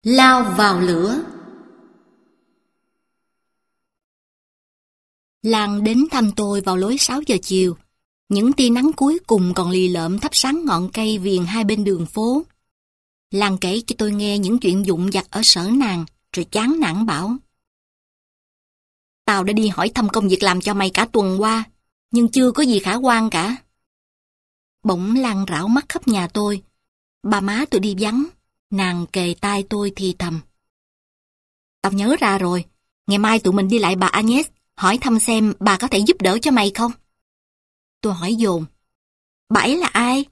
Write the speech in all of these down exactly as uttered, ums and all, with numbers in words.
Lao vào lửa. Lan đến thăm tôi vào lối sáu giờ chiều. Những tia nắng cuối cùng còn lì lợm thắp sáng ngọn cây viền hai bên đường phố. Lan kể cho tôi nghe những chuyện vụn vặt ở sở nàng, rồi chán nản bảo: Tao đã đi hỏi thăm công việc làm cho mày cả tuần qua, nhưng chưa có gì khả quan cả. Bỗng Lan rảo mắt khắp nhà tôi. Ba má tôi đi vắng, nàng kề tai tôi thì thầm: Tao nhớ ra rồi, ngày mai tụi mình đi lại bà Agnes, hỏi thăm xem bà có thể giúp đỡ cho mày không. Tôi hỏi dồn: Bà ấy là ai?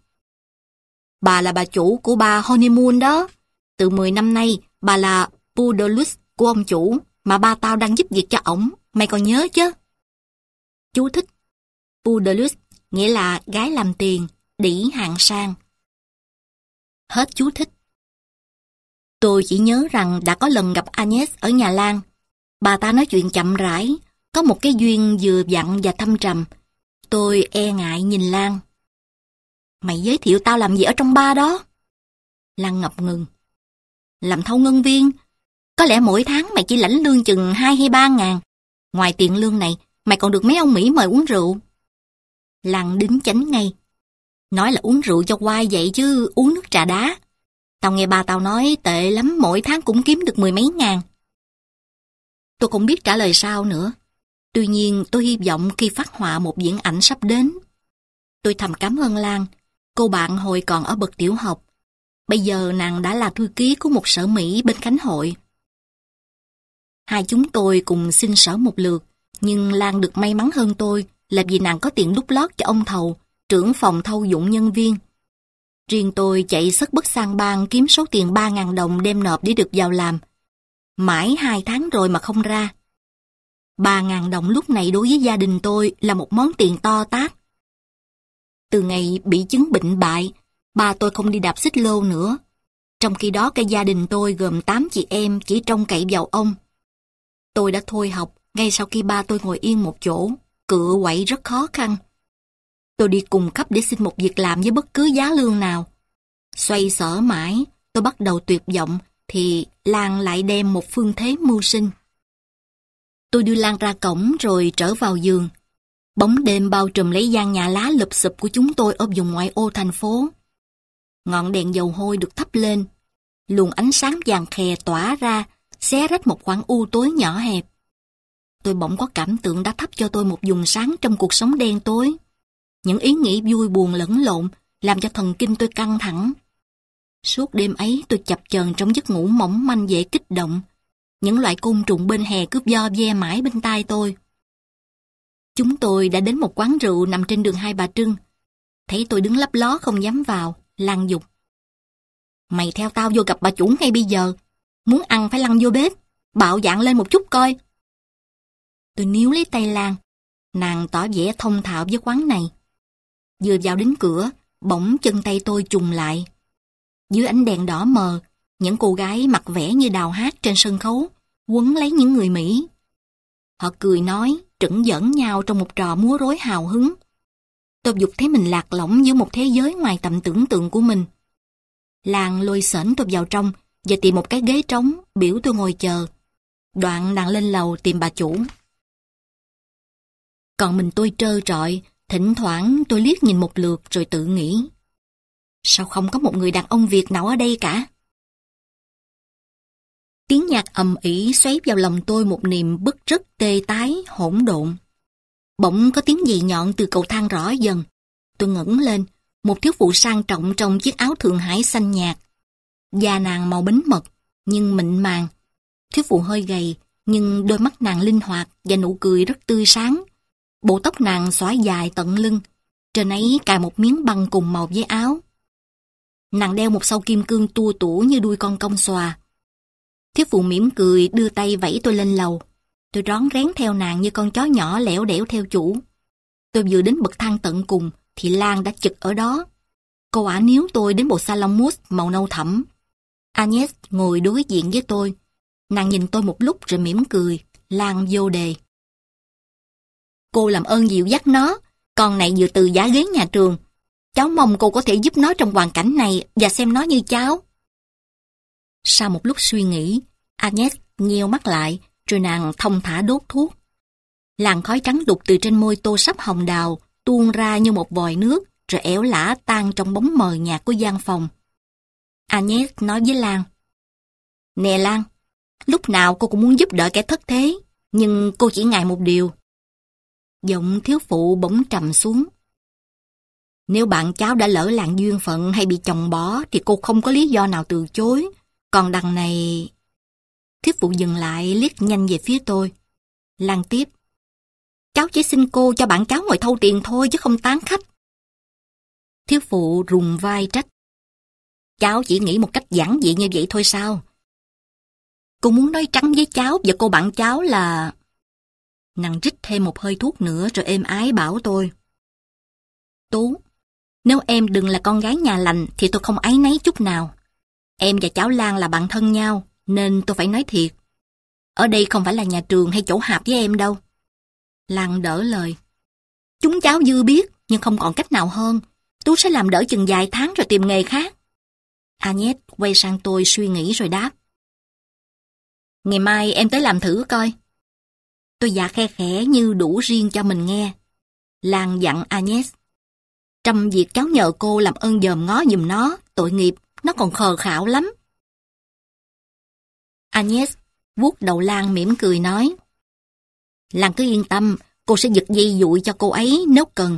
Bà là bà chủ của bà Honeymoon đó. Từ mười năm nay, bà là Poodalus của ông chủ, mà ba tao đang giúp việc cho ổng, mày còn nhớ chứ? Chú thích: Poodalus nghĩa là gái làm tiền, đĩ hạng sang. Hết chú thích. Tôi chỉ nhớ rằng đã có lần gặp Agnes ở nhà Lan. Bà ta nói chuyện chậm rãi, có một cái duyên vừa vặn và thâm trầm. Tôi e ngại nhìn Lan. Mày giới thiệu tao làm gì ở trong bar đó? Lan ngập ngừng. Làm thâu ngân viên. Có lẽ mỗi tháng mày chỉ lãnh lương chừng hai hay ba ngàn. Ngoài tiền lương này, mày còn được mấy ông Mỹ mời uống rượu. Lan đính chánh ngay. Nói là uống rượu cho quai vậy chứ uống nước trà đá. Tao nghe ba tao nói tệ lắm, mỗi tháng cũng kiếm được mười mấy ngàn. Tôi không biết trả lời sao nữa. Tuy nhiên tôi hy vọng khi phát họa một viễn ảnh sắp đến. Tôi thầm cảm ơn Lan, cô bạn hồi còn ở bậc tiểu học. Bây giờ nàng đã là thư ký của một sở Mỹ bên Khánh Hội. Hai chúng tôi cùng xin sở một lượt, nhưng Lan được may mắn hơn tôi là vì nàng có tiền đút lót cho ông thầu, trưởng phòng thâu dụng nhân viên. Riêng tôi chạy sất bất sang bang kiếm số tiền ba ngàn đồng đem nộp để được vào làm. Mãi hai tháng rồi mà không ra. Ba ngàn đồng lúc này đối với gia đình tôi là một món tiền to tát. Từ ngày bị chứng bệnh bại, ba tôi không đi đạp xích lô nữa. Trong khi đó cả gia đình tôi gồm tám chị em chỉ trông cậy vào ông. Tôi đã thôi học ngay sau khi ba tôi ngồi yên một chỗ, cựa quậy rất khó khăn. Tôi đi cùng khắp để xin một việc làm với bất cứ giá lương nào. Xoay sở mãi, tôi bắt đầu tuyệt vọng, thì Lan lại đem một phương thế mưu sinh. Tôi đưa Lan ra cổng rồi trở vào giường. Bóng đêm bao trùm lấy gian nhà lá lụp xụp của chúng tôi ở vùng ngoại ô thành phố. Ngọn đèn dầu hôi được thắp lên. Luồng ánh sáng vàng khè tỏa ra, xé rách một khoảng u tối nhỏ hẹp. Tôi bỗng có cảm tưởng đã thắp cho tôi một vùng sáng trong cuộc sống đen tối. Những ý nghĩ vui buồn lẫn lộn làm cho thần kinh tôi căng thẳng. Suốt đêm ấy tôi chập chờn trong giấc ngủ mỏng manh dễ kích động. Những loại côn trùng bên hè cướp vo ve mãi bên tai tôi. Chúng tôi đã đến một quán rượu nằm trên đường Hai Bà Trưng. Thấy tôi đứng lấp ló không dám vào, Lan giục: Mày theo tao vô gặp bà chủ ngay bây giờ. Muốn ăn phải lăn vô bếp, bạo dạn lên một chút coi. Tôi níu lấy tay Lan. Nàng tỏ vẻ thông thạo với quán này. Vừa vào đến cửa, bỗng chân tay tôi trùng lại. Dưới ánh đèn đỏ mờ, những cô gái mặc vẻ như đào hát trên sân khấu quấn lấy những người Mỹ. Họ cười nói, trửng giỡn nhau trong một trò múa rối hào hứng. Tôi dục thấy mình lạc lõng giữa một thế giới ngoài tầm tưởng tượng của mình. Lan lôi xển tôi vào trong và tìm một cái ghế trống, biểu tôi ngồi chờ. Đoạn nàng lên lầu tìm bà chủ. Còn mình tôi trơ trọi, thỉnh thoảng tôi liếc nhìn một lượt rồi tự nghĩ: Sao không có một người đàn ông Việt nào ở đây cả? Tiếng nhạc ầm ĩ xoáy vào lòng tôi một niềm bứt rứt tê tái, hỗn độn. Bỗng có tiếng gì nhọn từ cầu thang rõ dần. Tôi ngẩng lên, một thiếu phụ sang trọng trong chiếc áo Thượng Hải xanh nhạt. Da nàng màu bánh mật, nhưng mịn màng. Thiếu phụ hơi gầy, nhưng đôi mắt nàng linh hoạt và nụ cười rất tươi sáng. Bộ tóc nàng xõa dài tận lưng, trên ấy cài một miếng băng cùng màu với áo. Nàng đeo một sâu kim cương tua tủa như đuôi con công xòa. Thiếu phụ mỉm cười đưa tay vẫy tôi lên lầu. Tôi rón rén theo nàng như con chó nhỏ lẻo đẻo theo chủ. Tôi vừa đến bậc thang tận cùng thì Lan đã chực ở đó. Cô ả níu tôi đến bộ salon mousse màu nâu thẫm. Agnes ngồi đối diện với tôi. Nàng nhìn tôi một lúc rồi mỉm cười. Lan vô đề: Cô làm ơn dìu dắt nó. Con này vừa từ giả ghế nhà trường. Cháu mong cô có thể giúp nó trong hoàn cảnh này và xem nó như cháu. Sau một lúc suy nghĩ, Agnes nheo mắt lại, rồi nàng thong thả đốt thuốc. Làn khói trắng đục từ trên môi tô sắp hồng đào, tuôn ra như một vòi nước, rồi ẻo lả tan trong bóng mờ nhạt của gian phòng. Agnes nói với Lan: "Nè Lan, lúc nào cô cũng muốn giúp đỡ kẻ thất thế, nhưng cô chỉ ngại một điều." Giọng thiếu phụ bỗng trầm xuống. "Nếu bạn cháu đã lỡ làng duyên phận hay bị chồng bỏ thì cô không có lý do nào từ chối. Còn đằng này..." Thiếu phụ dừng lại liếc nhanh về phía tôi. Lan tiếp: "Cháu chỉ xin cô cho bạn cháu ngồi thâu tiền thôi chứ không tán khách." Thiếu phụ rùng vai trách: "Cháu chỉ nghĩ một cách giản dị như vậy thôi sao? Cô muốn nói trắng với cháu và cô bạn cháu là..." Nàng rít thêm một hơi thuốc nữa rồi êm ái bảo tôi: "Tú, nếu em đừng là con gái nhà lành thì tôi không áy náy chút nào. Em và cháu Lan là bạn thân nhau, nên tôi phải nói thiệt. Ở đây không phải là nhà trường hay chỗ hạp với em đâu." Lan đỡ lời: "Chúng cháu dư biết, nhưng không còn cách nào hơn. Tú sẽ làm đỡ chừng vài tháng rồi tìm nghề khác." Agnes quay sang tôi suy nghĩ rồi đáp: "Ngày mai em tới làm thử coi." Tôi dạ khe khẽ như đủ riêng cho mình nghe. Lan dặn Agnes: "Trăm việc cháu nhờ cô làm ơn dòm ngó giùm nó, tội nghiệp, nó còn khờ khạo lắm." Agnes vuốt đầu Lan mỉm cười nói: "Lan cứ yên tâm, cô sẽ giật dây dụi cho cô ấy nếu cần."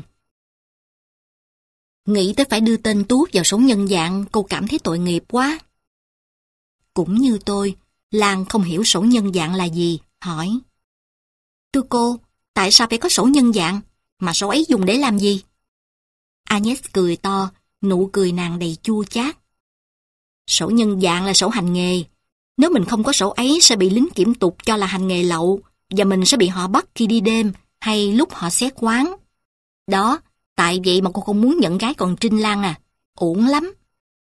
Nghĩ tới phải đưa tên Tú vào sổ nhân dạng, cô cảm thấy tội nghiệp quá. Cũng như tôi, Lan không hiểu sổ nhân dạng là gì, hỏi: "Thưa cô, tại sao phải có sổ nhân dạng? Mà sổ ấy dùng để làm gì?" Agnes cười to, nụ cười nàng đầy chua chát. "Sổ nhân dạng là sổ hành nghề. Nếu mình không có sổ ấy sẽ bị lính kiểm tục cho là hành nghề lậu, và mình sẽ bị họ bắt khi đi đêm hay lúc họ xét quán. Đó, tại vậy mà cô không muốn nhận gái còn trinh Lan à, uổng lắm."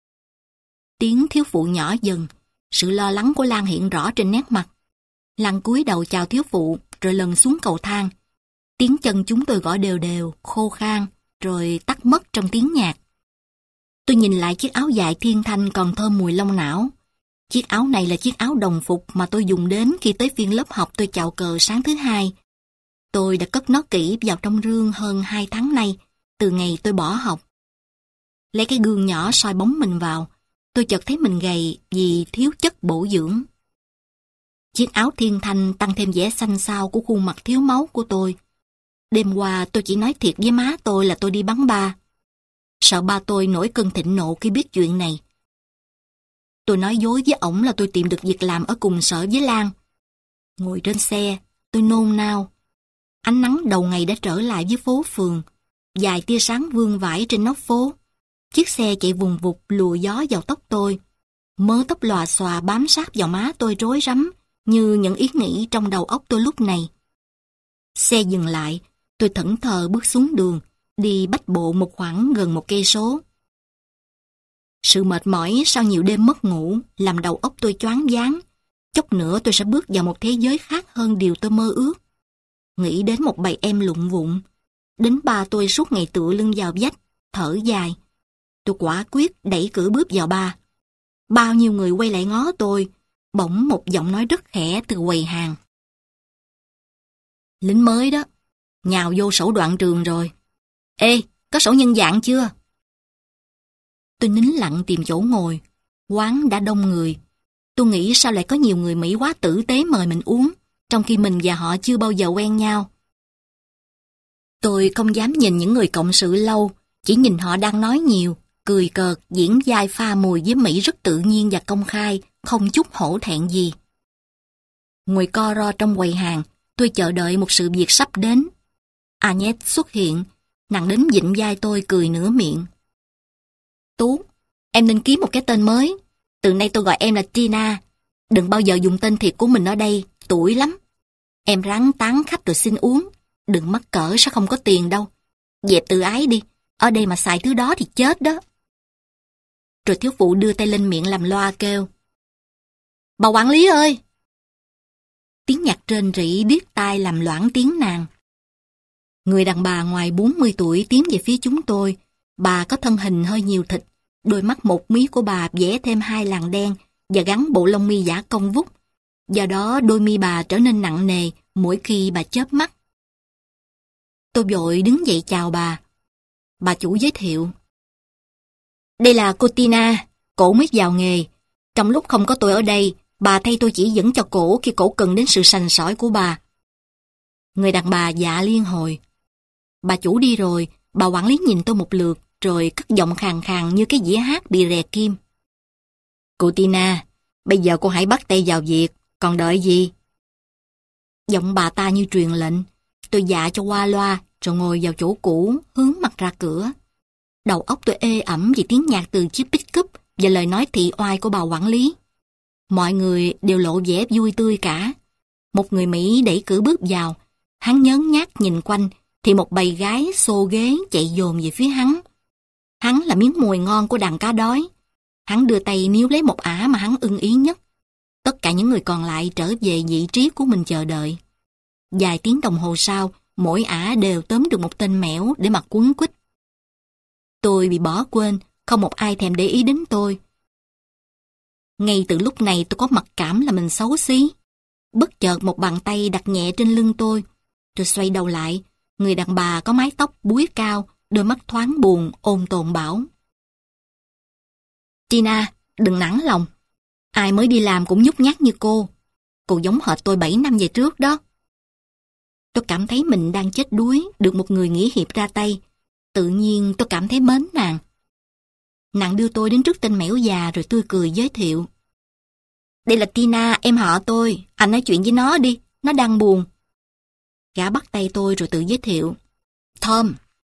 Tiếng thiếu phụ nhỏ dần, sự lo lắng của Lan hiện rõ trên nét mặt. Lan cúi đầu chào thiếu phụ, rồi lần xuống cầu thang. Tiếng chân chúng tôi gõ đều đều, khô khan, rồi tắt mất trong tiếng nhạc. Tôi nhìn lại chiếc áo dài thiên thanh còn thơm mùi long não. Chiếc áo này là chiếc áo đồng phục mà tôi dùng đến khi tới phiên lớp học tôi chào cờ sáng thứ hai. Tôi đã cất nó kỹ vào trong rương hơn hai tháng nay, từ ngày tôi bỏ học. Lấy cái gương nhỏ soi bóng mình vào, tôi chợt thấy mình gầy vì thiếu chất bổ dưỡng. Chiếc áo thiên thanh tăng thêm vẻ xanh xao của khuôn mặt thiếu máu của tôi. Đêm qua tôi chỉ nói thiệt với má tôi là tôi đi bắn ba. Sợ ba tôi nổi cơn thịnh nộ khi biết chuyện này. Tôi nói dối với ổng là tôi tìm được việc làm ở cùng sở với Lan. Ngồi trên xe, tôi nôn nao. Ánh nắng đầu ngày đã trở lại với phố phường. Vài tia sáng vương vãi trên nóc phố. Chiếc xe chạy vùng vụt lùa gió vào tóc tôi. Mớ tóc lòa xòa bám sát vào má tôi rối rắm như những ý nghĩ trong đầu óc tôi lúc này. Xe dừng lại, tôi thẫn thờ bước xuống đường, đi bách bộ một khoảng gần một cây số. Sự mệt mỏi sau nhiều đêm mất ngủ làm đầu óc tôi choáng váng. Chốc nữa tôi sẽ bước vào một thế giới khác hơn điều tôi mơ ước. Nghĩ đến một bầy em lụng vụng, đến ba tôi suốt ngày tựa lưng vào vách, thở dài. Tôi quả quyết đẩy cửa bước vào ba. Bao nhiêu người quay lại ngó tôi, bỗng một giọng nói rất khẽ từ quầy hàng: "Lính mới đó, nhào vô sổ đoạn trường rồi. Ê, có sổ nhân dạng chưa?" Tôi nín lặng tìm chỗ ngồi. Quán đã đông người. Tôi nghĩ sao lại có nhiều người Mỹ quá tử tế mời mình uống, trong khi mình và họ chưa bao giờ quen nhau. Tôi không dám nhìn những người cộng sự lâu, chỉ nhìn họ đang nói nhiều, cười cợt, diễn vai pha mùi với Mỹ rất tự nhiên và công khai, không chút hổ thẹn gì. Ngồi co ro trong quầy hàng, tôi chờ đợi một sự việc sắp đến. Agnes xuất hiện, nàng đến vịn vai tôi cười nửa miệng. "Tú, em nên kiếm một cái tên mới. Từ nay tôi gọi em là Tina. Đừng bao giờ dùng tên thiệt của mình ở đây, tuổi lắm. Em ráng tán khách rồi xin uống. Đừng mắc cỡ sẽ không có tiền đâu. Dẹp tự ái đi, ở đây mà xài thứ đó thì chết đó." Rồi thiếu phụ đưa tay lên miệng làm loa kêu: "Bà quản lý ơi!" Tiếng nhạc rên rỉ điếc tai làm loãng tiếng nàng. Người đàn bà ngoài bốn mươi tuổi tiến về phía chúng tôi. Bà có thân hình hơi nhiều thịt, đôi mắt một mí của bà vẽ thêm hai làn đen, và gắn bộ lông mi giả cong vút. Do đó đôi mi bà trở nên nặng nề mỗi khi bà chớp mắt. Tôi vội đứng dậy chào bà. Bà chủ giới thiệu. Đây là cô Tina, cổ mới vào nghề. Trong lúc không có tôi ở đây, bà thay tôi chỉ dẫn cho cổ khi cổ cần đến sự sành sỏi của bà. Người đàn bà dạ liên hồi. Bà chủ đi rồi, bà quản lý nhìn tôi một lượt, rồi cất giọng khàn khàn như cái dĩa hát bị rè kim. Cô Tina, bây giờ cô hãy bắt tay vào việc, còn đợi gì? Giọng bà ta như truyền lệnh. Tôi dạ cho qua loa, rồi ngồi vào chỗ cũ, hướng mặt ra cửa. Đầu óc tôi ê ẩm vì tiếng nhạc từ chiếc pick-up và lời nói thị oai của bà quản lý. Mọi người đều lộ vẻ vui tươi cả. Một người Mỹ đẩy cửa bước vào. Hắn nhớn nhác nhìn quanh, thì một bầy gái xô ghế chạy dồn về phía hắn. Hắn là miếng mồi ngon của đàn cá đói. Hắn đưa tay níu lấy một ả mà hắn ưng ý nhất. Tất cả những người còn lại trở về vị trí của mình chờ đợi. Vài tiếng đồng hồ sau, mỗi ả đều tóm được một tên mẻo để mặc quấn quýt. Tôi bị bỏ quên, không một ai thèm để ý đến tôi. Ngay từ lúc này tôi có mặc cảm là mình xấu xí. Bất chợt một bàn tay đặt nhẹ trên lưng tôi. Tôi xoay đầu lại, người đàn bà có mái tóc búi cao, đôi mắt thoáng buồn, ôn tồn bảo. Tina, đừng nản lòng. Ai mới đi làm cũng nhút nhát như cô. Cô giống hệt tôi bảy năm về trước đó. Tôi cảm thấy mình đang chết đuối, được một người nghĩa hiệp ra tay. Tự nhiên tôi cảm thấy mến nàng. Nàng đưa tôi đến trước tên mẻo già rồi tươi cười giới thiệu. Đây là Tina, em họ tôi. Anh nói chuyện với nó đi, nó đang buồn. Gã bắt tay tôi rồi tự giới thiệu. Tom.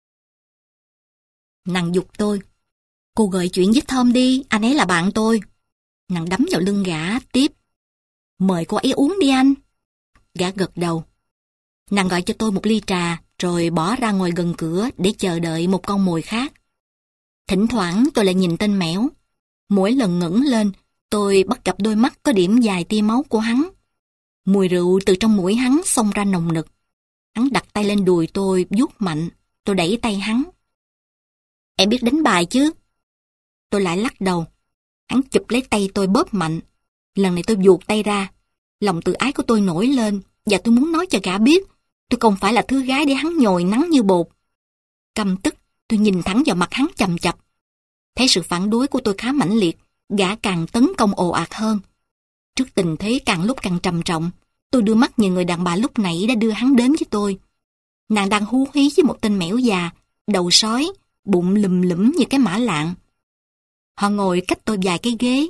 Nàng giục tôi. Cô gợi chuyện với Tom đi, anh ấy là bạn tôi. Nàng đấm vào lưng gã, tiếp. Mời cô ấy uống đi anh. Gã gật đầu. Nàng gọi cho tôi một ly trà, rồi bỏ ra ngồi gần cửa để chờ đợi một con mồi khác. Thỉnh thoảng tôi lại nhìn tên mẻo. Mỗi lần ngẩng lên, tôi bắt gặp đôi mắt có điểm dài tia máu của hắn. Mùi rượu từ trong mũi hắn xông ra nồng nực. Hắn đặt tay lên đùi tôi, vuốt mạnh. Tôi đẩy tay hắn. Em biết đánh bài chứ? Tôi lại lắc đầu. Hắn chụp lấy tay tôi bóp mạnh. Lần này tôi vuột tay ra. Lòng tự ái của tôi nổi lên, và tôi muốn nói cho gã biết tôi không phải là thứ gái để hắn nhồi nắng như bột. Căm tức, tôi nhìn thẳng vào mặt hắn chằm chặp. Thấy sự phản đối của tôi khá mãnh liệt, gã càng tấn công ồ ạt hơn. Trước tình thế càng lúc càng trầm trọng, tôi đưa mắt nhìn người đàn bà lúc nãy đã đưa hắn đến với tôi. Nàng đang hú hí với một tên mẻo già, đầu sói, bụng lùm lũm như cái mã lạng. Họ ngồi cách tôi vài cái ghế.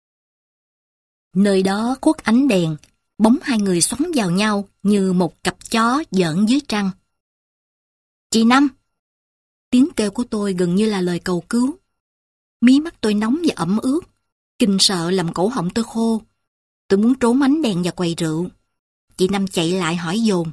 Nơi đó khuất ánh đèn, bóng hai người xoắn vào nhau như một cặp chó giỡn dưới trăng. Chị Năm! Tiếng kêu của tôi gần như là lời cầu cứu. Mí mắt tôi nóng và ẩm ướt, kinh sợ làm cổ họng tôi khô. Tôi muốn trốn ánh đèn và quầy rượu. Chị Năm chạy lại hỏi dồn.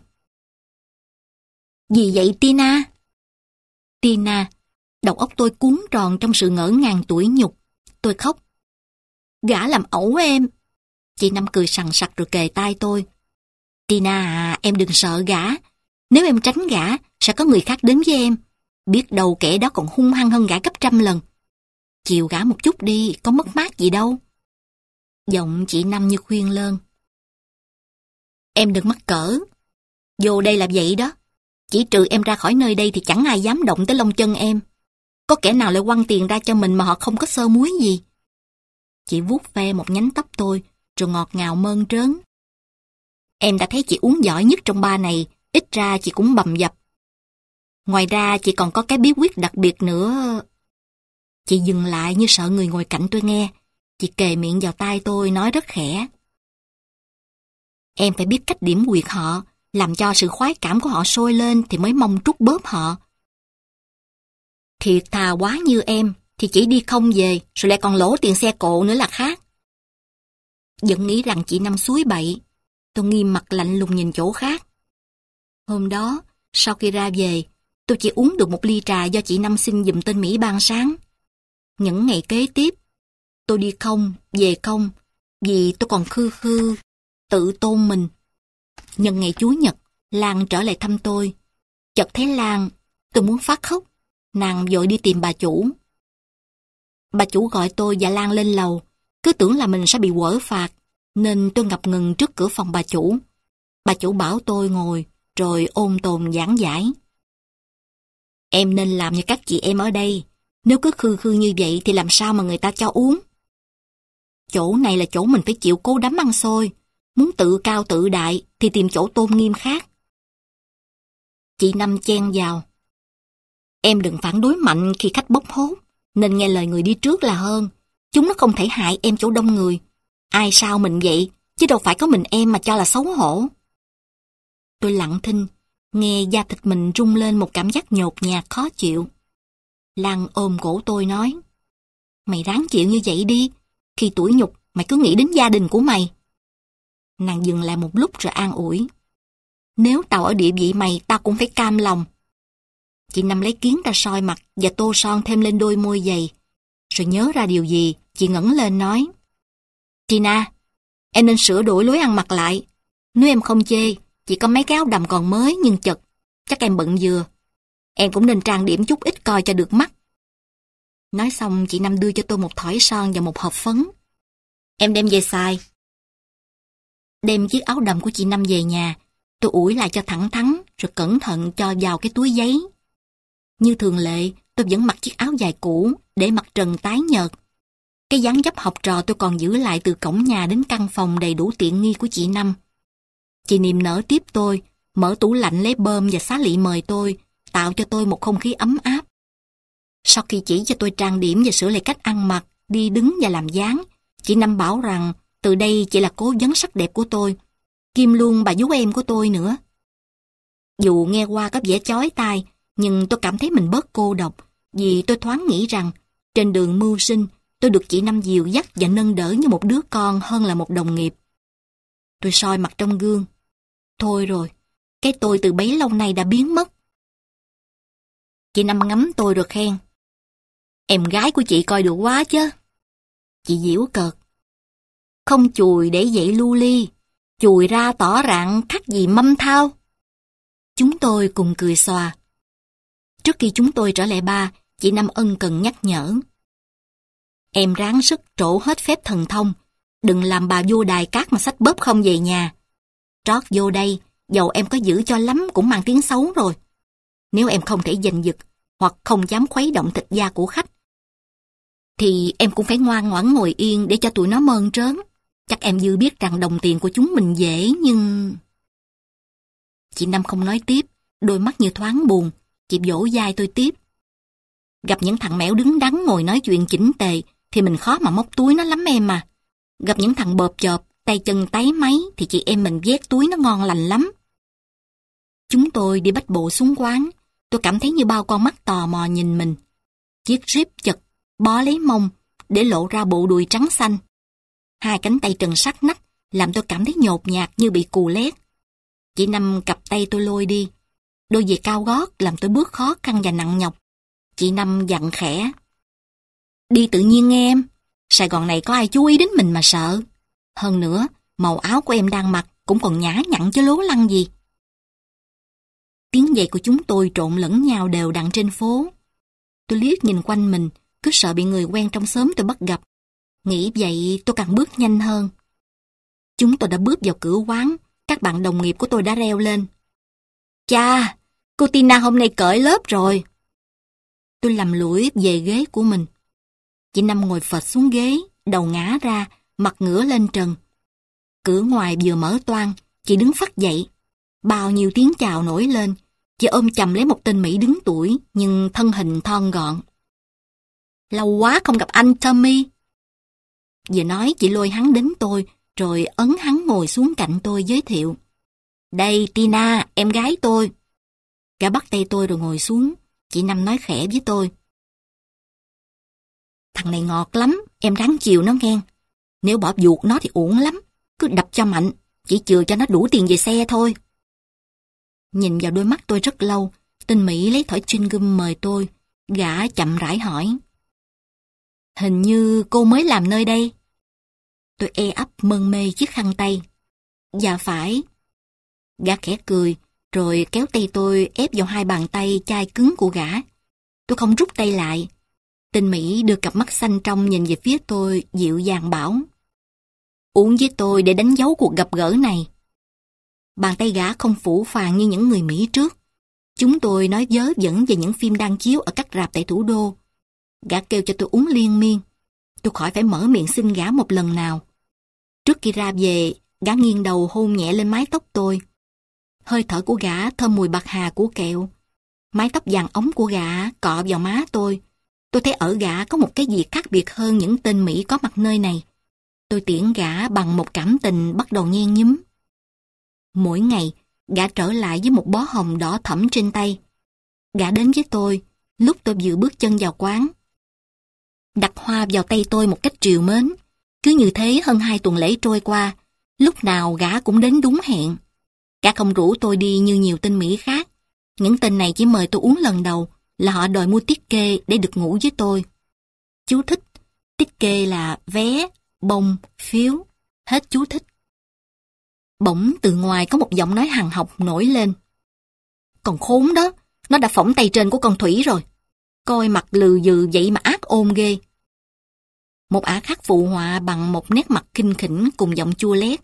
Gì vậy Tina? Tina, đầu óc tôi cuốn tròn trong sự ngỡ ngàng tủi nhục. Tôi khóc. Gã làm ẩu em. Chị Năm cười sằng sặc rồi kề tai tôi. Tina à, em đừng sợ gã. Nếu em tránh gã, sẽ có người khác đến với em. Biết đâu kẻ đó còn hung hăng hơn gã gấp trăm lần. Chiều gã một chút đi, có mất mát gì đâu. Giọng chị Năm như khuyên lơn. Em đừng mắc cỡ. Vô đây là vậy đó. Chỉ trừ em ra khỏi nơi đây thì chẳng ai dám động tới lông chân em. Có kẻ nào lại quăng tiền ra cho mình mà họ không có sơ muối gì. Chị vuốt ve một nhánh tóc tôi, rồi ngọt ngào mơn trớn. Em đã thấy chị uống giỏi nhất trong ba này, ít ra chị cũng bầm dập. Ngoài ra chị còn có cái bí quyết đặc biệt nữa. Chị dừng lại như sợ người ngồi cạnh tôi nghe. Chị kề miệng vào tai tôi nói rất khẽ. Em phải biết cách điểm huyệt họ, làm cho sự khoái cảm của họ sôi lên thì mới mong trút bóp họ. Thiệt thà quá như em thì chỉ đi không về, rồi lại còn lỗ tiền xe cộ nữa là khác. Vẫn nghĩ rằng chị Năm suối bậy. Tôi nghiêm mặt lạnh lùng nhìn chỗ khác. Hôm đó, sau khi ra về, tôi chỉ uống được một ly trà do chị Năm xin giùm tên Mỹ ban sáng. Những ngày kế tiếp, tôi đi không, về không, vì tôi còn khư khư, tự tôn mình. Nhân ngày Chủ nhật, Lan trở lại thăm tôi. Chợt thấy Lan, tôi muốn phát khóc. Nàng vội đi tìm bà chủ. Bà chủ gọi tôi và Lan lên lầu. Cứ tưởng là mình sẽ bị quở phạt, nên tôi ngập ngừng trước cửa phòng bà chủ. Bà chủ bảo tôi ngồi, rồi ôn tồn giảng giải. Em nên làm như các chị em ở đây. Nếu cứ khư khư như vậy thì làm sao mà người ta cho uống? Chỗ này là chỗ mình phải chịu cố đắm ăn xôi. Muốn tự cao tự đại thì tìm chỗ tôn nghiêm khác. Chị Năm chen vào. Em đừng phản đối mạnh khi khách bốc hốt, nên nghe lời người đi trước là hơn. Chúng nó không thể hại em chỗ đông người. Ai sao mình vậy, chứ đâu phải có mình em mà cho là xấu hổ. Tôi lặng thinh, nghe da thịt mình rung lên một cảm giác nhột nhạt khó chịu. Lan ôm cổ tôi nói, mày ráng chịu như vậy đi, khi tủi nhục mày cứ nghĩ đến gia đình của mày. Nàng dừng lại một lúc rồi an ủi, nếu tao ở địa vị mày tao cũng phải cam lòng. Chị Năm lấy kiến ra soi mặt và tô son thêm lên đôi môi dày. Rồi nhớ ra điều gì, chị ngẩng lên nói, Tina, em nên sửa đổi lối ăn mặc lại. Nếu em không chê, chỉ có mấy cái áo đầm còn mới nhưng chật, chắc em bận vừa. Em cũng nên trang điểm chút ít coi cho được mắt. Nói xong chị Năm đưa cho tôi một thỏi son và một hộp phấn. Em đem về xài. Đem chiếc áo đầm của chị Năm về nhà, tôi ủi lại cho thẳng thắn, rồi cẩn thận cho vào cái túi giấy. Như thường lệ, tôi vẫn mặc chiếc áo dài cũ, để mặt trần tái nhợt. Cái dáng dấp học trò tôi còn giữ lại từ cổng nhà đến căn phòng đầy đủ tiện nghi của chị Năm. Chị niềm nở tiếp tôi, mở tủ lạnh lấy bơm và xá lị mời tôi, tạo cho tôi một không khí ấm áp. Sau khi chỉ cho tôi trang điểm và sửa lại cách ăn mặc, đi đứng và làm dáng, chị Năm bảo rằng từ đây chị là cố vấn sắc đẹp của tôi, kiêm luôn bà vú em của tôi nữa. Dù nghe qua có vẻ chói tai, nhưng tôi cảm thấy mình bớt cô độc, vì tôi thoáng nghĩ rằng trên đường mưu sinh, tôi được chị Năm dìu dắt và nâng đỡ như một đứa con hơn là một đồng nghiệp. Tôi soi mặt trong gương. Thôi rồi, cái tôi từ bấy lâu nay đã biến mất. Chị Năm ngắm tôi rồi khen. Em gái của chị coi được quá chứ. Chị giễu cợt. Không chùi để dậy lu ly, chùi ra tỏ rạng khác gì mâm thao. Chúng tôi cùng cười xòa. Trước khi chúng tôi trở lại ba, chị Năm ân cần nhắc nhở. Em ráng sức trổ hết phép thần thông, đừng làm bà vô đài cát mà xách bóp không về nhà. Trót vô đây, dầu em có giữ cho lắm cũng mang tiếng xấu rồi. Nếu em không thể giành giật, hoặc không dám khuấy động thịt da của khách, thì em cũng phải ngoan ngoãn ngồi yên để cho tụi nó mơn trớn. Chắc em dư biết rằng đồng tiền của chúng mình dễ, nhưng... Chị Năm không nói tiếp, đôi mắt như thoáng buồn. Chị vỗ vai tôi tiếp. Gặp những thằng mẻo đứng đắn ngồi nói chuyện chỉnh tề, thì mình khó mà móc túi nó lắm em à. Gặp những thằng bợp chợp, tay chân táy máy, thì chị em mình vét túi nó ngon lành lắm. Chúng tôi đi bách bộ xuống quán. Tôi cảm thấy như bao con mắt tò mò nhìn mình. Chiếc rip chật, bó lấy mông, để lộ ra bộ đùi trắng xanh. Hai cánh tay trần sắc nách, làm tôi cảm thấy nhột nhạt như bị cù lét. Chị Năm cặp tay tôi lôi đi. Đôi giày cao gót làm tôi bước khó khăn và nặng nhọc. Chị Năm dặn khẽ. Đi tự nhiên nghe em. Sài Gòn này có ai chú ý đến mình mà sợ. Hơn nữa, màu áo của em đang mặc cũng còn nhã nhặn chứ lố lăng gì. Tiếng giày của chúng tôi trộn lẫn nhau đều đặn trên phố. Tôi liếc nhìn quanh mình, cứ sợ bị người quen trong xóm tôi bắt gặp. Nghĩ vậy tôi càng bước nhanh hơn. Chúng tôi đã bước vào cửa quán, các bạn đồng nghiệp của tôi đã reo lên. Chà, cô Tina hôm nay cởi lớp rồi. Tôi lầm lũi về ghế của mình. Chị Năm ngồi phệt xuống ghế, đầu ngã ra, mặt ngửa lên trần. Cửa ngoài vừa mở toang, chị đứng phắt dậy. Bao nhiêu tiếng chào nổi lên, chị ôm chầm lấy một tên Mỹ đứng tuổi, nhưng thân hình thon gọn. Lâu quá không gặp anh Tommy. Vừa nói chị lôi hắn đến tôi, rồi ấn hắn ngồi xuống cạnh tôi giới thiệu. Đây Tina, em gái tôi. Gã bắt tay tôi rồi ngồi xuống, chị Năm nói khẽ với tôi. Thằng này ngọt lắm, em ráng chiều nó nghe. Nếu bỏ vuột nó thì uổng lắm, cứ đập cho mạnh, chỉ chừa cho nó đủ tiền về xe thôi. Nhìn vào đôi mắt tôi rất lâu, tên Mỹ lấy thỏi chewing gum mời tôi, gã chậm rãi hỏi. Hình như cô mới làm nơi đây. Tôi e ấp mân mê chiếc khăn tay. Dạ phải. Gã khẽ cười, rồi kéo tay tôi ép vào hai bàn tay chai cứng của gã. Tôi không rút tay lại. Tên Mỹ đưa cặp mắt xanh trong nhìn về phía tôi, dịu dàng bảo: "Uống với tôi để đánh dấu cuộc gặp gỡ này." Bàn tay gã không phũ phàng như những người Mỹ trước. Chúng tôi nói vớ vẩn về những phim đang chiếu ở các rạp tại thủ đô. Gã kêu cho tôi uống liên miên. Tôi khỏi phải mở miệng xin gã một lần nào. Trước khi ra về, gã nghiêng đầu hôn nhẹ lên mái tóc tôi. Hơi thở của gã thơm mùi bạc hà của kẹo. Mái tóc vàng óng của gã cọ vào má tôi. Tôi thấy ở gã có một cái gì khác biệt hơn những tên Mỹ có mặt nơi này. Tôi tiễn gã bằng một cảm tình bắt đầu nhen nhúm. Mỗi ngày, gã trở lại với một bó hồng đỏ thẫm trên tay. Gã đến với tôi, lúc tôi vừa bước chân vào quán. Đặt hoa vào tay tôi một cách trìu mến. Cứ như thế hơn hai tuần lễ trôi qua, lúc nào gã cũng đến đúng hẹn. Gã không rủ tôi đi như nhiều tên Mỹ khác. Những tên này chỉ mời tôi uống lần đầu là họ đòi mua tiết kê để được ngủ với tôi. Chú thích: tiết kê là vé, bông, phiếu. Hết chú thích. Bỗng từ ngoài có một giọng nói hằn học nổi lên: "Còn khốn đó, nó đã phỏng tay trên của con Thủy rồi. Coi mặt lừ dừ vậy mà ác ôn ghê." Một ả khác phụ họa bằng một nét mặt khinh khỉnh cùng giọng chua lét: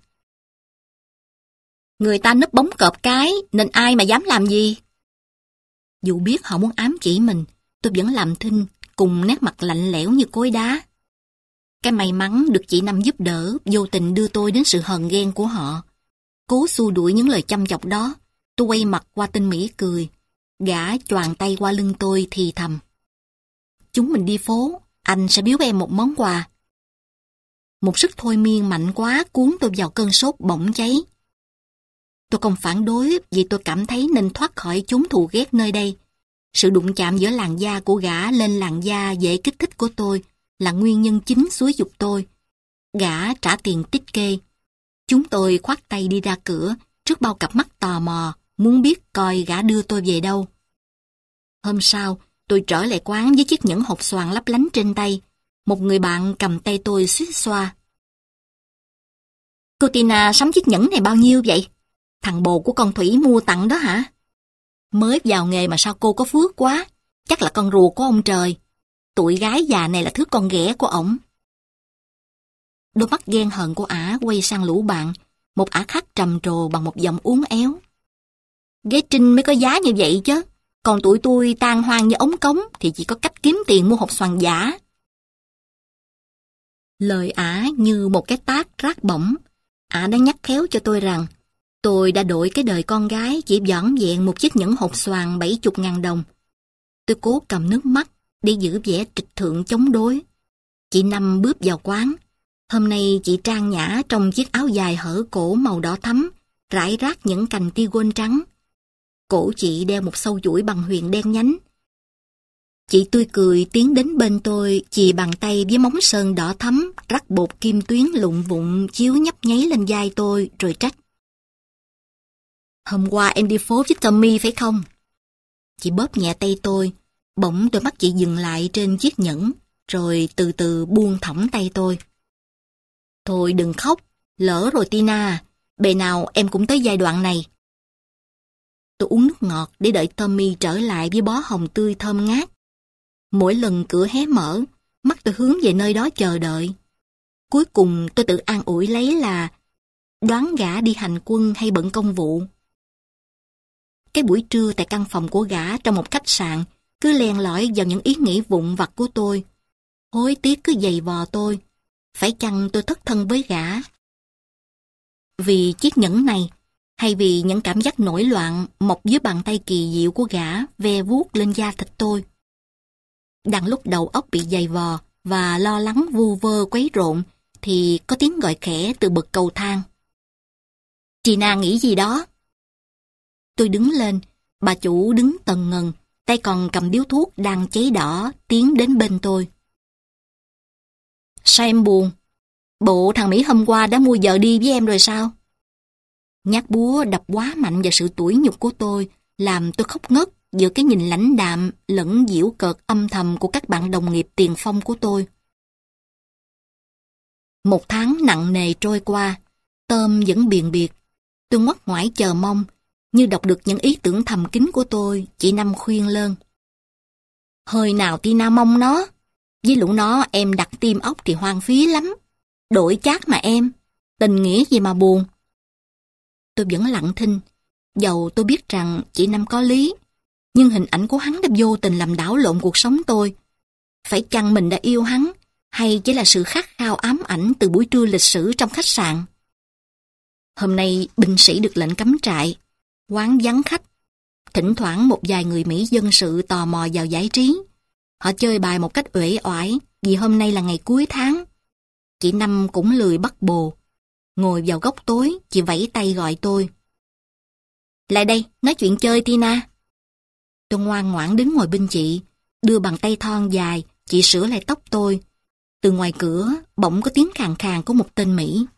"Người ta núp bóng cọp cái, nên ai mà dám làm gì?" Dù biết họ muốn ám chỉ mình, tôi vẫn làm thinh cùng nét mặt lạnh lẽo như cối đá. Cái may mắn được chị Năm giúp đỡ vô tình đưa tôi đến sự hờn ghen của họ. Cố xua đuổi những lời chăm chọc đó, tôi quay mặt qua tên Mỹ cười. Gã choàng tay qua lưng tôi thì thầm: "Chúng mình đi phố, anh sẽ biếu em một món quà." Một sức thôi miên mạnh quá cuốn tôi vào cơn sốt bỏng cháy. Tôi không phản đối vì tôi cảm thấy nên thoát khỏi chốn thù ghét nơi đây. Sự đụng chạm giữa làn da của gã lên làn da dễ kích thích của tôi là nguyên nhân chính xúi giục tôi. Gã trả tiền tiết kê. Chúng tôi khoát tay đi ra cửa trước bao cặp mắt tò mò, muốn biết coi gã đưa tôi về đâu. Hôm sau, tôi trở lại quán với chiếc nhẫn hột xoàn lấp lánh trên tay. Một người bạn cầm tay tôi suýt xoa: "Cô Tina sắm chiếc nhẫn này bao nhiêu vậy? Thằng bồ của con Thủy mua tặng đó hả? Mới vào nghề mà sao cô có phước quá, chắc là con rùa của ông trời. Tụi gái già này là thứ con ghẻ của ổng." Đôi mắt ghen hờn của ả quay sang lũ bạn, một ả khác trầm trồ bằng một giọng uốn éo: "Gái Trinh mới có giá như vậy chứ, còn tụi tôi tan hoang như ống cống thì chỉ có cách kiếm tiền mua hột xoàn giả." Lời ả như một cái tát rát bỏng. Ả đã nhắc khéo cho tôi rằng tôi đã đổi cái đời con gái chỉ vỏn vẹn một chiếc nhẫn hột xoàn bảy chục ngàn đồng. Tôi cố cầm nước mắt để giữ vẻ trịch thượng chống đối. Chị Năm bước vào quán. Hôm nay chị trang nhã trong chiếc áo dài hở cổ màu đỏ thắm, rải rác những cành tigon trắng. Cổ chị đeo một sâu chuỗi bằng huyền đen nhánh. Chị tươi cười tiến đến bên tôi, chì bàn tay với móng sơn đỏ thắm, rắc bột kim tuyến lụng vụng chiếu nhấp nháy lên vai tôi, rồi trách: "Hôm qua em đi phố với Tommy phải không?" Chị bóp nhẹ tay tôi, bỗng đôi mắt chị dừng lại trên chiếc nhẫn, rồi từ từ buông thõng tay tôi. "Thôi đừng khóc, lỡ rồi Tina, bề nào em cũng tới giai đoạn này." Tôi uống nước ngọt để đợi Tommy trở lại với bó hồng tươi thơm ngát. Mỗi lần cửa hé mở, mắt tôi hướng về nơi đó chờ đợi. Cuối cùng tôi tự an ủi lấy là đoán gã đi hành quân hay bận công vụ. Cái buổi trưa tại căn phòng của gã trong một khách sạn cứ len lỏi vào những ý nghĩ vụn vặt của tôi. Hối tiếc cứ giày vò tôi. Phải chăng tôi thất thân với gã? Vì chiếc nhẫn này, hay vì những cảm giác nổi loạn mọc dưới bàn tay kỳ diệu của gã ve vuốt lên da thịt tôi? Đang lúc đầu óc bị giày vò và lo lắng vu vơ quấy rộn, thì có tiếng gọi khẽ từ bậc cầu thang. "Tina nghĩ gì đó?" Tôi đứng lên, bà chủ đứng tần ngần, tay còn cầm điếu thuốc đang cháy đỏ, tiến đến bên tôi. "Sao em buồn? Bộ thằng Mỹ hôm qua đã mua vợ đi với em rồi sao?" Nhát búa đập quá mạnh vào sự tủi nhục của tôi, làm tôi khóc ngất giữa cái nhìn lãnh đạm lẫn giễu cợt âm thầm của các bạn đồng nghiệp tiền phong của tôi. Một tháng nặng nề trôi qua, tôm vẫn biền biệt. Tôi ngoắt ngoải chờ mong, như đọc được những ý tưởng thầm kín của tôi. Chị Năm khuyên lơn: "Hơi nào Tina mong nó, Với lũ nó em đặt tim ốc thì hoang phí lắm. Đổi chác mà em. Tình nghĩa gì mà buồn. Tôi vẫn lặng thinh. Dầu tôi biết rằng chị Năm có lý. Nhưng hình ảnh của hắn đã vô tình làm đảo lộn cuộc sống tôi. Phải chăng mình đã yêu hắn, hay chỉ là sự khát khao ám ảnh từ buổi trưa lịch sử trong khách sạn? Hôm nay binh sĩ được lệnh cắm trại, quán vắng khách. Thỉnh thoảng một vài người Mỹ dân sự tò mò vào giải trí. Họ chơi bài một cách uể oải vì hôm nay là ngày cuối tháng. Chị Năm cũng lười bắt bồ. Ngồi vào góc tối, chị vẫy tay gọi tôi. Lại đây, nói chuyện chơi Tina. Tôi ngoan ngoãn đứng ngồi bên chị, đưa bàn tay thon dài, chị sửa lại tóc tôi. Từ ngoài cửa, bỗng có tiếng khàn khàn của một tên Mỹ.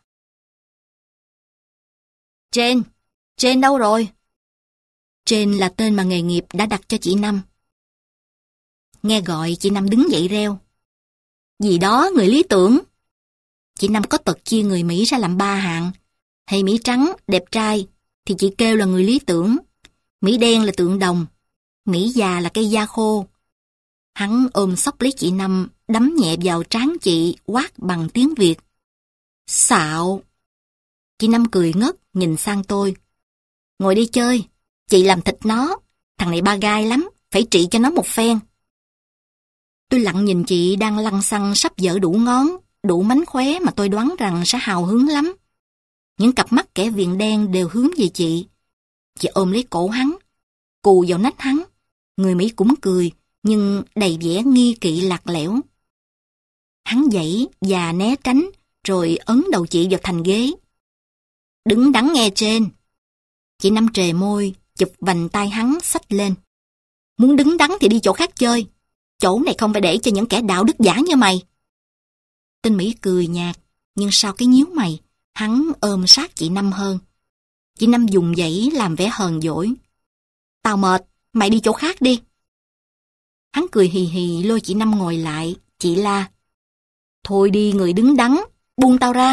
Jane, Jane đâu rồi? Jane là tên mà nghề nghiệp đã đặt cho chị Năm. Nghe gọi, chị Năm đứng dậy reo. Gì đó, người lý tưởng. Chị Năm có tật chia người Mỹ ra làm ba hạng. Hay Mỹ trắng, đẹp trai, thì chị kêu là người lý tưởng. Mỹ đen là tượng đồng. Mỹ già là cây da khô. Hắn ôm xốc lấy chị Năm, đấm nhẹ vào trán chị, quát bằng tiếng Việt. Xạo! Chị Năm cười ngất, nhìn sang tôi. Ngồi đi chơi, chị làm thịt nó. Thằng này ba gai lắm, phải trị cho nó một phen. Tôi lặng nhìn chị đang lăn xăng sắp dở đủ ngón, đủ mánh khóe mà tôi đoán rằng sẽ hào hứng lắm. Những cặp mắt kẻ viền đen đều hướng về chị. Chị ôm lấy cổ hắn, cù vào nách hắn. Người Mỹ cũng cười, nhưng đầy vẻ nghi kỵ lạc lẽo. Hắn giãy và né tránh, rồi ấn đầu chị vào thành ghế. Đứng đắn nghe trên. Chị Năm trề môi, chụp vành tay hắn xách lên. Muốn đứng đắn thì đi chỗ khác chơi. Chỗ này không phải để cho những kẻ đạo đức giả như mày. Tên Mỹ cười nhạt, nhưng sau cái nhíu mày, hắn ôm sát chị Năm hơn. Chị Năm dùng dãy làm vẻ hờn dỗi. Tao mệt, mày đi chỗ khác đi. Hắn cười hì hì lôi chị Năm ngồi lại, chị la. Thôi đi người đứng đắn, buông tao ra.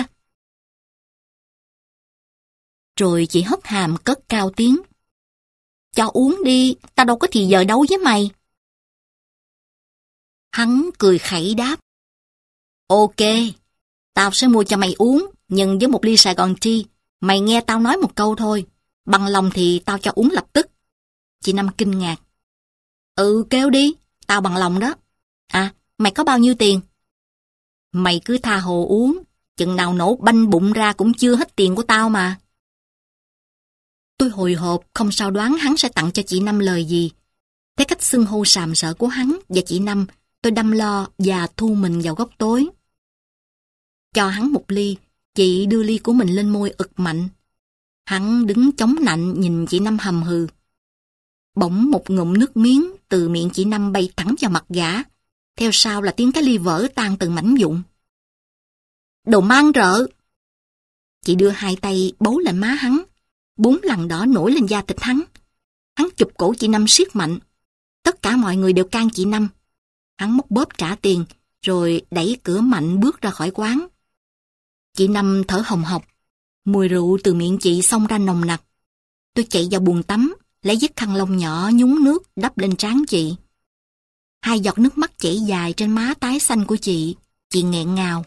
Rồi chị hất hàm cất cao tiếng. Cho uống đi, tao đâu có thì giờ đấu với mày. Hắn cười khẩy đáp. Ok, tao sẽ mua cho mày uống, nhưng với một ly Sài Gòn Tea, mày nghe tao nói một câu thôi. Bằng lòng thì tao cho uống lập tức. Chị Năm kinh ngạc. Ừ, kêu đi, tao bằng lòng đó. À, mày có bao nhiêu tiền? Mày cứ tha hồ uống, chừng nào nổ banh bụng ra cũng chưa hết tiền của tao mà. Tôi hồi hộp, không sao đoán hắn sẽ tặng cho chị Năm lời gì. Thấy cách xưng hô sàm sỡ của hắn và chị Năm, tôi đâm lo và thu mình vào góc tối. Cho hắn một ly, chị đưa ly của mình lên môi ực mạnh. Hắn đứng chống nạnh nhìn chị Năm hầm hừ. Bỗng một ngụm nước miếng từ miệng chị Năm bay thẳng vào mặt gã. Theo sau là tiếng cái ly vỡ tan từng mảnh vụn. Đồ mang rợ! Chị đưa hai tay bấu lên má hắn. Bốn lần đỏ nổi lên da thịt hắn. Hắn chụp cổ chị Năm siết mạnh. Tất cả mọi người đều can chị Năm. Hắn móc bóp trả tiền, rồi đẩy cửa mạnh bước ra khỏi quán. Chị Năm thở hồng hộc. Mùi rượu từ miệng chị xông ra nồng nặc. Tôi chạy vào buồng tắm, lấy chiếc khăn lông nhỏ nhúng nước đắp lên trán chị. Hai giọt nước mắt chảy dài trên má tái xanh của chị. Chị nghẹn ngào.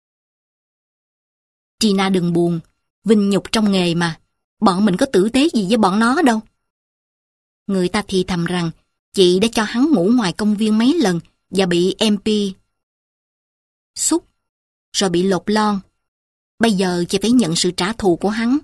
Tina đừng buồn, vinh nhục trong nghề mà. Bọn mình có tử tế gì với bọn nó đâu. Người ta thì thầm rằng chị đã cho hắn ngủ ngoài công viên mấy lần và bị em pê xúc, rồi bị lột lon. Bây giờ chị phải nhận sự trả thù của hắn.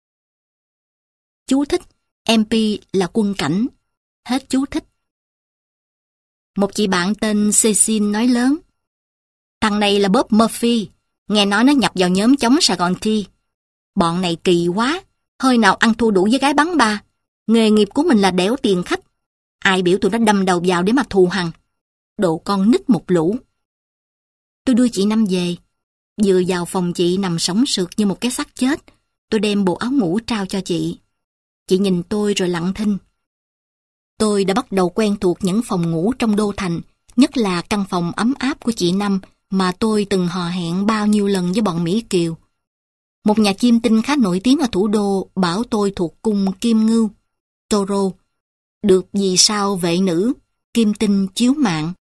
Chú thích, em pê là quân cảnh. Hết chú thích. Một chị bạn tên Cecil nói lớn. Thằng này là Bob Murphy, nghe nói nó nhập vào nhóm chống Sài Gòn Tea. Bọn này kỳ quá, hơi nào ăn thua đủ với gái bắn ba. Nghề nghiệp của mình là đẻo tiền khách. Ai biểu tụi nó đâm đầu vào để mà thù hằn. Độ con nít một lũ. Tôi đưa chị Năm về. Vừa vào phòng chị nằm sống sượt như một cái xác chết, tôi đem bộ áo ngủ trao cho chị. Chị nhìn tôi rồi lặng thinh. Tôi đã bắt đầu quen thuộc những phòng ngủ trong đô thành, nhất là căn phòng ấm áp của chị Năm mà tôi từng hò hẹn bao nhiêu lần với bọn Mỹ Kiều. Một nhà chiêm tinh khá nổi tiếng ở thủ đô bảo tôi thuộc cung Kim Ngưu, Toro, được vì sao vệ nữ, kim tinh chiếu mạng.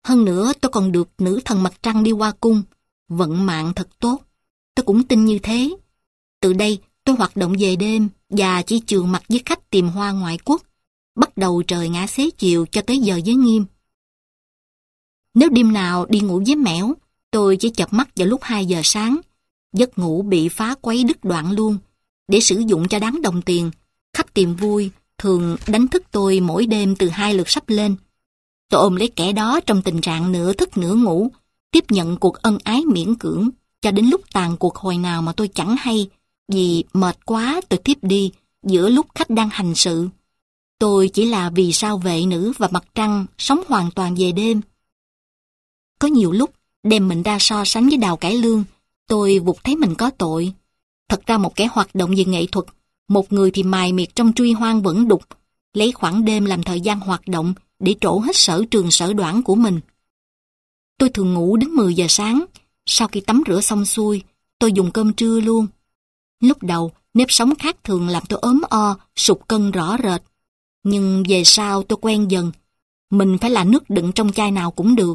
Hơn nữa tôi còn được nữ thần mặt trăng đi qua cung. Vận mạng thật tốt. Tôi cũng tin như thế. Từ đây tôi hoạt động về đêm và chỉ chườm mặt với khách tìm hoa ngoại quốc. Bắt đầu trời ngã xế chiều cho tới giờ giới nghiêm. Nếu đêm nào đi ngủ với mẻo, tôi chỉ chợp mắt vào lúc hai giờ sáng. Giấc ngủ bị phá quấy đứt đoạn luôn. Để sử dụng cho đáng đồng tiền, khách tìm vui thường đánh thức tôi mỗi đêm từ hai lượt sắp lên. Tôi ôm lấy kẻ đó trong tình trạng nửa thức nửa ngủ, tiếp nhận cuộc ân ái miễn cưỡng, cho đến lúc tàn cuộc hồi nào mà tôi chẳng hay, vì mệt quá tôi thiếp đi giữa lúc khách đang hành sự. Tôi chỉ là vì sao vệ nữ và mặt trăng sống hoàn toàn về đêm. Có nhiều lúc đem mình ra so sánh với Đào Cải Lương, tôi vụt thấy mình có tội. Thật ra một kẻ hoạt động về nghệ thuật, một người thì mài miệt trong truy hoang vẫn đục, lấy khoảng đêm làm thời gian hoạt động để trổ hết sở trường sở đoản của mình. Tôi thường ngủ đến mười giờ sáng, sau khi tắm rửa xong xuôi, tôi dùng cơm trưa luôn. Lúc đầu, nếp sống khác thường làm tôi ốm o, sụt cân rõ rệt. Nhưng về sau tôi quen dần, mình phải là nước đựng trong chai nào cũng được.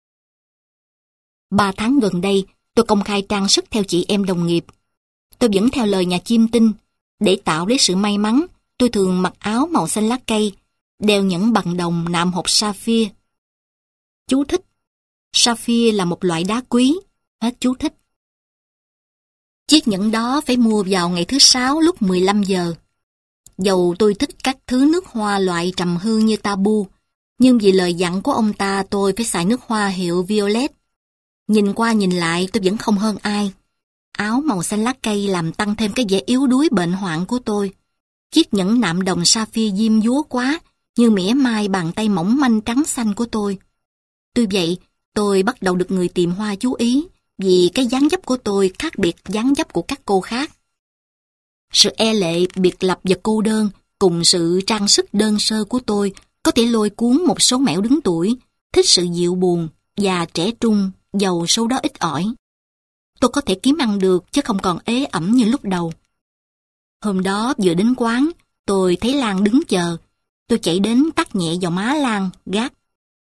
Ba tháng gần đây, tôi công khai trang sức theo chị em đồng nghiệp. Tôi vẫn theo lời nhà chiêm tinh. Để tạo lấy sự may mắn, tôi thường mặc áo màu xanh lá cây, đeo nhẫn bằng đồng nạm hộp sapphire. Chú thích: sapphire là một loại đá quý. Hết chú thích. Chiếc nhẫn đó phải mua vào ngày thứ sáu lúc mười lăm giờ. Dầu tôi thích các thứ nước hoa loại trầm hương như tabu, nhưng vì lời dặn của ông ta tôi phải xài nước hoa hiệu Violet. Nhìn qua nhìn lại tôi vẫn không hơn ai. Áo màu xanh lá cây làm tăng thêm cái vẻ yếu đuối bệnh hoạn của tôi. Chiếc nhẫn nạm đồng sapphire diêm dúa quá, như mỉa mai bàn tay mỏng manh trắng xanh của tôi. Tuy vậy, tôi bắt đầu được người tìm hoa chú ý, vì cái dáng dấp của tôi khác biệt dáng dấp của các cô khác. Sự e lệ, biệt lập và cô đơn, cùng sự trang sức đơn sơ của tôi có thể lôi cuốn một số mẻo đứng tuổi, thích sự dịu buồn và trẻ trung, dầu số đó ít ỏi. Tôi có thể kiếm ăn được chứ không còn ế ẩm như lúc đầu. Hôm đó vừa đến quán, tôi thấy Lan đứng chờ. Tôi chạy đến tát nhẹ vào má Lan, gác: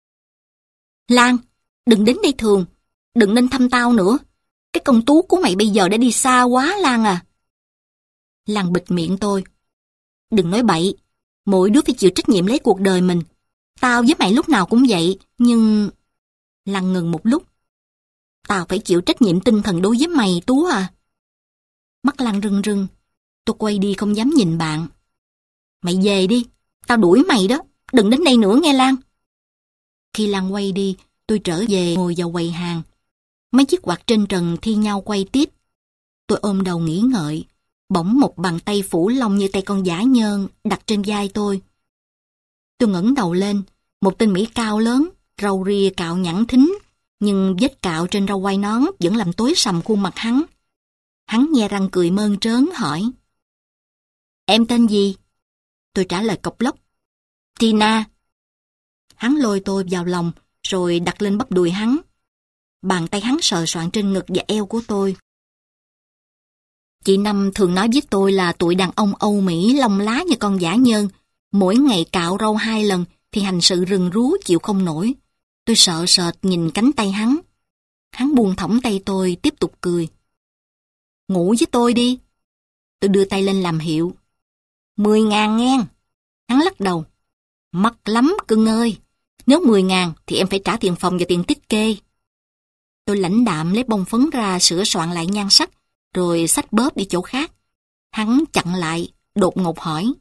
Lan, đừng đến đây thường, đừng nên thăm tao nữa. Cái công tú của mày bây giờ đã đi xa quá, Lan à. Lan bịt miệng tôi: Đừng nói bậy, mỗi đứa phải chịu trách nhiệm lấy cuộc đời mình. Tao với mày lúc nào cũng vậy, nhưng... Lan ngừng một lúc: Tao phải chịu trách nhiệm tinh thần đối với mày, Tú à. Mắt Lan rưng rưng. Tôi quay đi không dám nhìn bạn. Mày về đi, tao đuổi mày đó, đừng đến đây nữa nghe Lan. Khi Lan quay đi, tôi trở về ngồi vào quầy hàng. Mấy chiếc quạt trên trần thi nhau quay tiếp. Tôi ôm đầu nghĩ ngợi, bỗng một bàn tay phủ lông như tay con dã nhơn đặt trên vai tôi. Tôi ngẩng đầu lên, một tên Mỹ cao lớn, râu ria cạo nhẵn thính, nhưng vết cạo trên râu quai nón vẫn làm tối sầm khuôn mặt hắn. Hắn nhe răng cười mơn trớn hỏi: Em tên gì? Tôi trả lời cộc lốc: Tina. Hắn lôi tôi vào lòng, rồi đặt lên bắp đùi hắn. Bàn tay hắn sờ soạng trên ngực và eo của tôi. Chị Năm thường nói với tôi là tụi đàn ông Âu Mỹ lông lá như con dã nhơn, mỗi ngày cạo râu hai lần thì hành sự rừng rú chịu không nổi. Tôi sợ sệt nhìn cánh tay hắn. Hắn buông thõng tay tôi, tiếp tục cười: Ngủ với tôi đi. Tôi đưa tay lên làm hiệu. Mười ngàn ngang. Hắn lắc đầu: Mắc lắm cưng ơi. Nếu mười ngàn thì em phải trả tiền phòng và tiền tích kê. Tôi lãnh đạm lấy bông phấn ra sửa soạn lại nhan sắc, rồi xách bóp đi chỗ khác. Hắn chặn lại, đột ngột hỏi: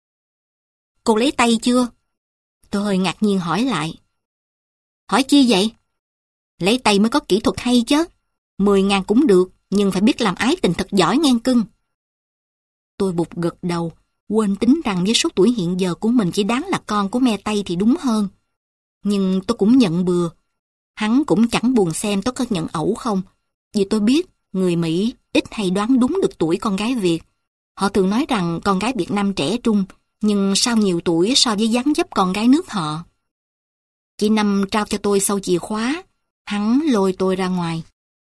Cô lấy tay chưa? Tôi hơi ngạc nhiên hỏi lại: Hỏi chi vậy? Lấy tay mới có kỹ thuật hay chứ. Mười ngàn cũng được, nhưng phải biết làm ái tình thật giỏi ngang cưng. Tôi bụt gật đầu, quên tính rằng với số tuổi hiện giờ của mình chỉ đáng là con của me Tây thì đúng hơn. Nhưng tôi cũng nhận bừa. Hắn cũng chẳng buồn xem tôi có nhận ẩu không, vì tôi biết người Mỹ ít hay đoán đúng được tuổi con gái Việt. Họ thường nói rằng con gái Việt Nam trẻ trung, nhưng sao nhiều tuổi so với dáng dấp con gái nước họ. Chị Năm trao cho tôi sâu chìa khóa. Hắn lôi tôi ra ngoài.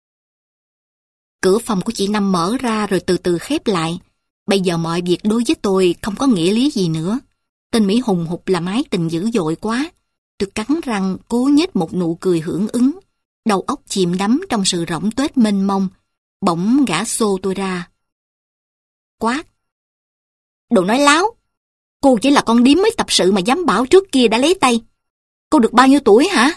Cửa phòng của chị Năm mở ra rồi từ từ khép lại. Bây giờ mọi việc đối với tôi không có nghĩa lý gì nữa. Tên Mỹ hùng hục làm ái tình dữ dội quá. Tôi cắn răng cố nhếch một nụ cười hưởng ứng, đầu óc chìm đắm trong sự rỗng tuếch mênh mông. Bỗng gã xô tôi ra. Quát. Đồ nói láo. Cô chỉ là con điếm mới tập sự mà dám bảo trước kia đã lấy tay. Cô được bao nhiêu tuổi hả?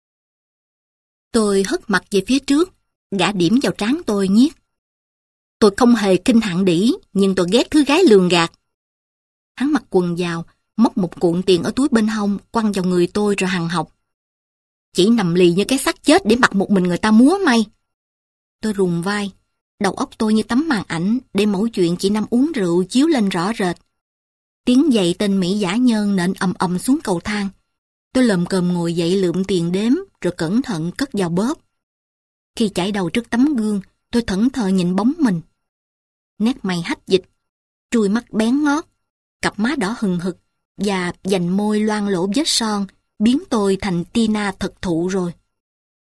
Tôi hất mặt về phía trước, gã điểm vào trán tôi nhiếc. Tôi không hề khinh hạng đĩ, nhưng tôi ghét thứ gái lường gạt. Hắn mặc quần vào, móc một cuộn tiền ở túi bên hông, quăng vào người tôi rồi hằn học. Chỉ nằm lì như cái xác chết để mặc một mình người ta múa may. Tôi rùng vai, đầu óc tôi như tấm màn ảnh để mẫu chuyện chị Năm uống rượu chiếu lên rõ rệt. Tiếng giày tên Mỹ giả nhân nện ầm ầm xuống cầu thang. Tôi lồm cồm ngồi dậy lượm tiền đếm rồi cẩn thận cất vào bóp. Khi chải đầu trước tấm gương, tôi thẫn thờ nhìn bóng mình. Nét mày hách dịch, trùi mắt bén ngót, cặp má đỏ hừng hực và vành môi loang lỗ vết son biến tôi thành Tina thật thụ rồi.